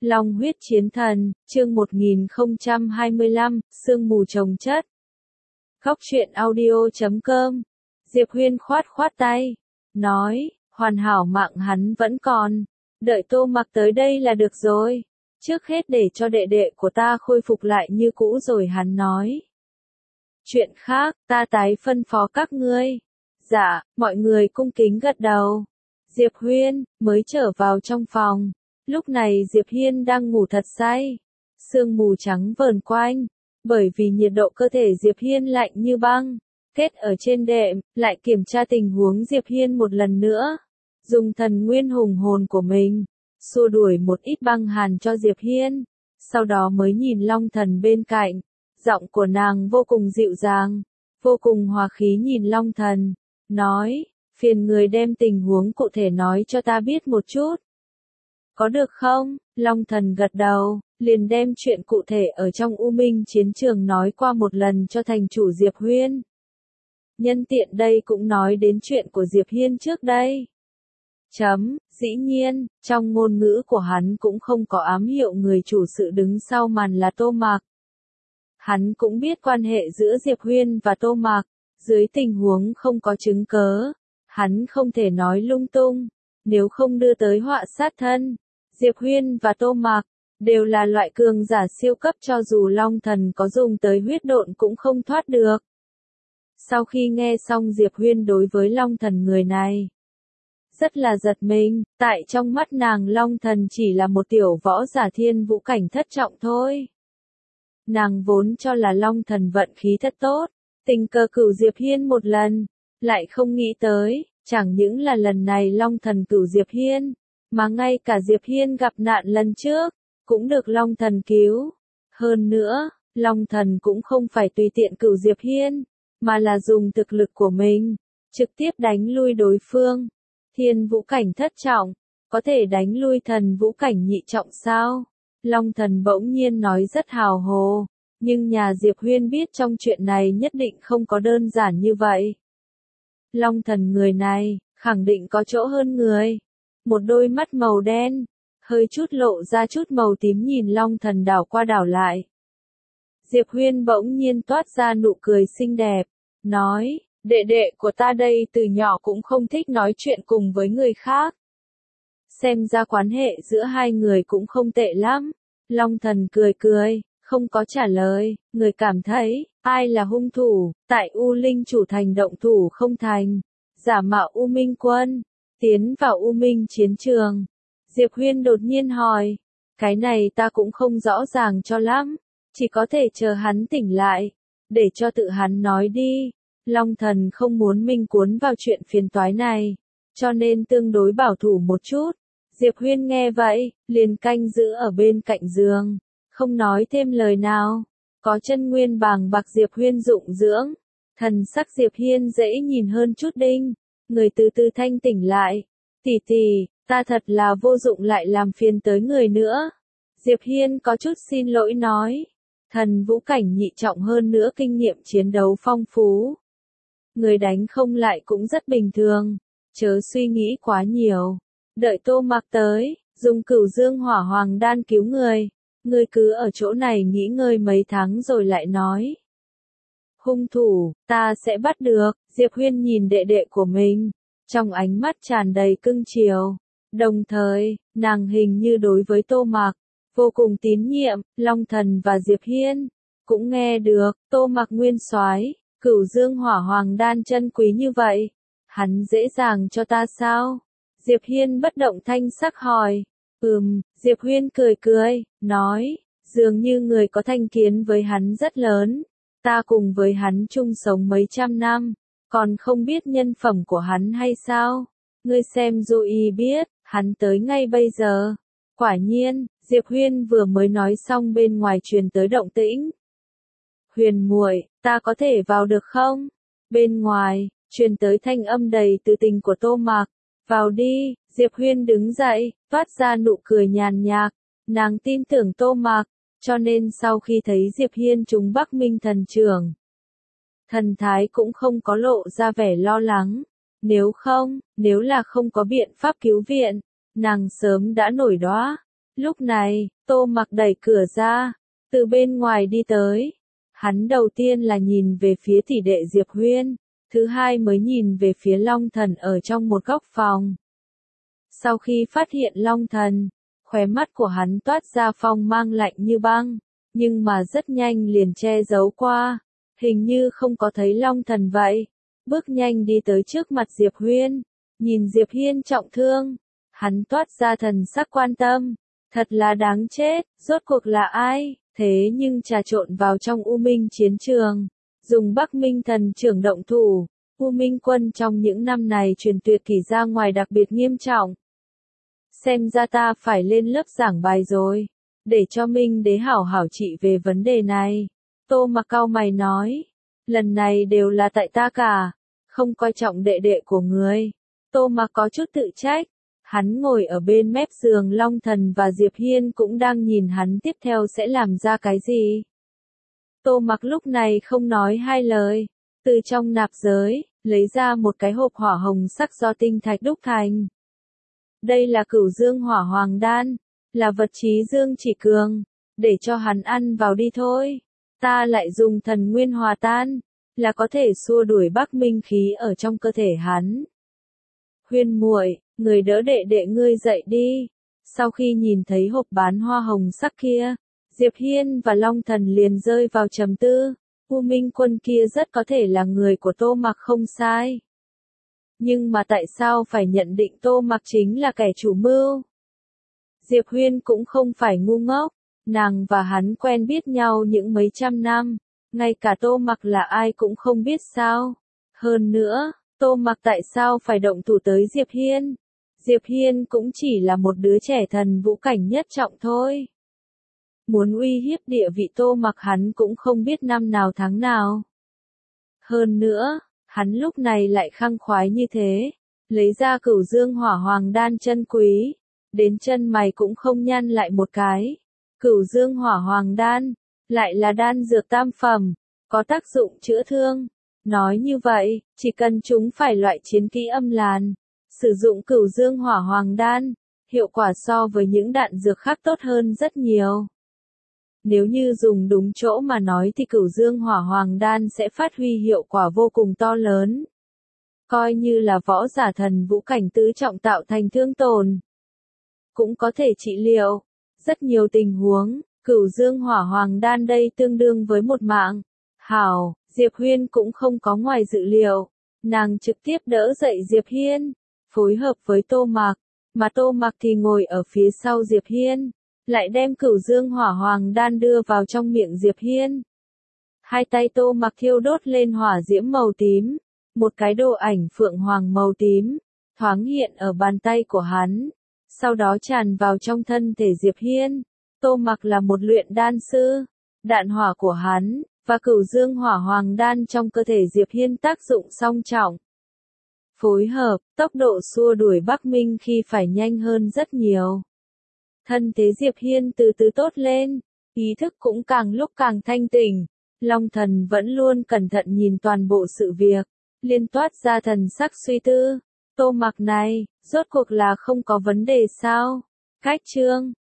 Long huyết chiến thần, chương 1025, sương mù chồng chất. Góc truyện audio.com. Diệp Huyên khoát tay, nói, hoàn hảo mạng hắn vẫn còn, đợi Tô Mặc tới đây là được rồi. Trước hết để cho đệ đệ của ta khôi phục lại như cũ rồi hắn nói. Chuyện khác, ta tái phân phó các ngươi. Dạ, mọi người cung kính gật đầu. Diệp Huyên mới trở vào trong phòng. Lúc này Diệp Hiên đang ngủ thật say. Sương mù trắng vờn quanh. Bởi vì nhiệt độ cơ thể Diệp Hiên lạnh như băng. Kết ở trên đệm, lại kiểm tra tình huống Diệp Hiên một lần nữa. Dùng thần nguyên hùng hồn của mình, xua đuổi một ít băng hàn cho Diệp Hiên. Sau đó mới nhìn Long Thần bên cạnh. Giọng của nàng vô cùng dịu dàng, vô cùng hòa khí nhìn Long Thần. Nói, phiền người đem tình huống cụ thể nói cho ta biết một chút. Có được không? Long Thần gật đầu, liền đem chuyện cụ thể ở trong U Minh chiến trường nói qua một lần cho thành chủ Diệp Huyên. Nhân tiện đây cũng nói đến chuyện của Diệp Hiên trước đây. Dĩ nhiên, trong ngôn ngữ của hắn cũng không có ám hiệu người chủ sự đứng sau màn là Tô Mặc. Hắn cũng biết quan hệ giữa Diệp Huyên và Tô Mặc, dưới tình huống không có chứng cớ, hắn không thể nói lung tung, nếu không đưa tới họa sát thân. Diệp Huyên và Tô Mặc đều là loại cường giả siêu cấp, cho dù Long Thần có dùng tới huyết độn cũng không thoát được. Sau khi nghe xong Diệp Huyên đối với Long Thần người này rất là giật mình, tại trong mắt nàng Long Thần chỉ là một tiểu võ giả thiên vũ cảnh thất trọng thôi. Nàng vốn cho là Long Thần vận khí thật tốt, tình cờ cửu Diệp Hiên một lần, lại không nghĩ tới, chẳng những là lần này Long Thần cửu Diệp Hiên, mà ngay cả Diệp Hiên gặp nạn lần trước, cũng được Long Thần cứu. Hơn nữa, Long Thần cũng không phải tùy tiện cửu Diệp Hiên, mà là dùng thực lực của mình, trực tiếp đánh lui đối phương. Thiên vũ cảnh thất trọng, có thể đánh lui thần vũ cảnh nhị trọng sao? Long Thần bỗng nhiên nói rất hào hồ, nhưng nhà Diệp Huyên biết trong chuyện này nhất định không có đơn giản như vậy. Long Thần người này, khẳng định có chỗ hơn người. Một đôi mắt màu đen, hơi chút lộ ra chút màu tím nhìn Long Thần đảo qua đảo lại. Diệp Huyên bỗng nhiên toát ra nụ cười xinh đẹp, nói, đệ đệ của ta đây từ nhỏ cũng không thích nói chuyện cùng với người khác. Xem ra quan hệ giữa hai người cũng không tệ lắm. Long Thần cười, không có trả lời. Người cảm thấy, ai là hung thủ, tại U Linh chủ thành động thủ không thành. Giả mạo U Minh quân, tiến vào U Minh chiến trường. Diệp Huyên đột nhiên hỏi, cái này ta cũng không rõ ràng cho lắm. Chỉ có thể chờ hắn tỉnh lại, để cho tự hắn nói đi. Long Thần không muốn mình cuốn vào chuyện phiền toái này, cho nên tương đối bảo thủ một chút. Diệp Huyên nghe vậy, liền canh giữ ở bên cạnh giường, không nói thêm lời nào. Có chân nguyên bàng bạc Diệp Huyên dụng dưỡng, thần sắc Diệp Hiên dễ nhìn hơn chút đinh, người từ từ thanh tỉnh lại. Tỷ, ta thật là vô dụng lại làm phiền tới người nữa. Diệp Hiên có chút xin lỗi nói, thần vũ cảnh nhị trọng hơn nữa kinh nghiệm chiến đấu phong phú. Người đánh không lại cũng rất bình thường, chớ suy nghĩ quá nhiều. Đợi Tô Mặc tới, dùng Cửu Dương Hỏa Hoàng đan cứu người. Người cứ ở chỗ này nghỉ ngơi mấy tháng rồi lại nói. Hung thủ, ta sẽ bắt được. Diệp Huyên nhìn đệ đệ của mình, trong ánh mắt tràn đầy cưng chiều. Đồng thời, nàng hình như đối với Tô Mặc vô cùng tín nhiệm. Long Thần và Diệp Hiên cũng nghe được, Tô Mặc nguyên soái, Cửu Dương Hỏa Hoàng đan chân quý như vậy, hắn dễ dàng cho ta sao? Diệp Hiên bất động thanh sắc hỏi. Diệp Huyên cười, nói, dường như người có thành kiến với hắn rất lớn. Ta cùng với hắn chung sống mấy trăm năm, còn không biết nhân phẩm của hắn hay sao? Ngươi xem rồi biết, hắn tới ngay bây giờ. Quả nhiên, Diệp Huyên vừa mới nói xong bên ngoài truyền tới động tĩnh. Huyền muội, ta có thể vào được không? Bên ngoài, truyền tới thanh âm đầy từ tình của Tô Mặc. Vào đi. Diệp Huyên đứng dậy, toát ra nụ cười nhàn nhạt. Nàng tin tưởng Tô Mặc, cho nên sau khi thấy Diệp Hiên trúng Bắc Minh thần trưởng, thần thái cũng không có lộ ra vẻ lo lắng. Nếu là không có biện pháp cứu viện, nàng sớm đã nổi đoá. Lúc này, Tô Mặc đẩy cửa ra, từ bên ngoài đi tới. Hắn đầu tiên là nhìn về phía tỷ đệ Diệp Huyên, thứ hai mới nhìn về phía Long Thần ở trong một góc phòng. Sau khi phát hiện Long Thần, khóe mắt của hắn toát ra phong mang lạnh như băng, nhưng mà rất nhanh liền che giấu qua, hình như không có thấy Long Thần vậy. Bước nhanh đi tới trước mặt Diệp Huyên, nhìn Diệp Hiên trọng thương, hắn toát ra thần sắc quan tâm, thật là đáng chết, rốt cuộc là ai, thế nhưng trà trộn vào trong U Minh chiến trường, dùng Bắc Minh thần trưởng động thủ, U Minh quân trong những năm này truyền tuyệt kỷ ra ngoài đặc biệt nghiêm trọng. Xem ra ta phải lên lớp giảng bài rồi, để cho Minh đế hảo hảo trị về vấn đề này. Tô Mặc cau mày nói, lần này đều là tại ta cả, không coi trọng đệ đệ của người. Tô Mặc có chút tự trách, hắn ngồi ở bên mép giường Long Thần và Diệp Hiên cũng đang nhìn hắn tiếp theo sẽ làm ra cái gì. Tô Mặc lúc này không nói hai lời, từ trong nạp giới, lấy ra một cái hộp hỏa hồng sắc do tinh thạch đúc thành. Đây là Cửu Dương Hỏa Hoàng Đan, là vật trí dương chỉ cường, để cho hắn ăn vào đi thôi. Ta lại dùng thần nguyên hòa tan, là có thể xua đuổi Bắc Minh khí ở trong cơ thể hắn. Huyên muội, người đỡ đệ đệ ngươi dậy đi. Sau khi nhìn thấy hộp bán hoa hồng sắc kia, Diệp Hiên và Long Thần liền rơi vào trầm tư. U Minh quân kia rất có thể là người của Tô Mặc không sai. Nhưng mà tại sao phải nhận định Tô Mặc chính là kẻ chủ mưu? Diệp Huyên cũng không phải ngu ngốc, nàng và hắn quen biết nhau những mấy trăm năm, ngay cả Tô Mặc là ai cũng không biết sao. Hơn nữa, Tô Mặc tại sao phải động thủ tới Diệp Hiên? Diệp Hiên cũng chỉ là một đứa trẻ thần vũ cảnh nhất trọng thôi. Muốn uy hiếp địa vị Tô Mặc hắn cũng không biết năm nào tháng nào. Hơn nữa, hắn lúc này lại khăng khoái như thế, lấy ra Cửu Dương Hỏa Hoàng Đan chân quý, đến chân mày cũng không nhăn lại một cái. Cửu Dương Hỏa Hoàng Đan, lại là đan dược tam phẩm, có tác dụng chữa thương. Nói như vậy, chỉ cần chúng phải loại chiến kỹ âm làn, sử dụng Cửu Dương Hỏa Hoàng Đan, hiệu quả so với những đạn dược khác tốt hơn rất nhiều. Nếu như dùng đúng chỗ mà nói thì Cửu Dương Hỏa Hoàng Đan sẽ phát huy hiệu quả vô cùng to lớn. Coi như là võ giả thần vũ cảnh tứ trọng tạo thành thương tổn, cũng có thể trị liệu. Rất nhiều tình huống, Cửu Dương Hỏa Hoàng Đan đây tương đương với một mạng. Hảo, Diệp Huyên cũng không có ngoài dự liệu. Nàng trực tiếp đỡ dậy Diệp Hiên, phối hợp với Tô Mặc, mà Tô Mặc thì ngồi ở phía sau Diệp Hiên, lại đem Cửu Dương Hỏa Hoàng Đan đưa vào trong miệng Diệp Hiên. Hai tay Tô Mặc thiêu đốt lên hỏa diễm màu tím, một cái đồ ảnh phượng hoàng màu tím, thoáng hiện ở bàn tay của hắn, sau đó tràn vào trong thân thể Diệp Hiên. Tô Mặc là một luyện đan sư, đạn hỏa của hắn, và Cửu Dương Hỏa Hoàng Đan trong cơ thể Diệp Hiên tác dụng song trọng. Phối hợp, tốc độ xua đuổi Bắc Minh khi phải nhanh hơn rất nhiều. Thân thế Diệp Hiên từ từ tốt lên, ý thức cũng càng lúc càng thanh tỉnh. Long Thần vẫn luôn cẩn thận nhìn toàn bộ sự việc, liên toát ra thần sắc suy tư. Tô Mặc này, rốt cuộc là không có vấn đề sao? Cách chương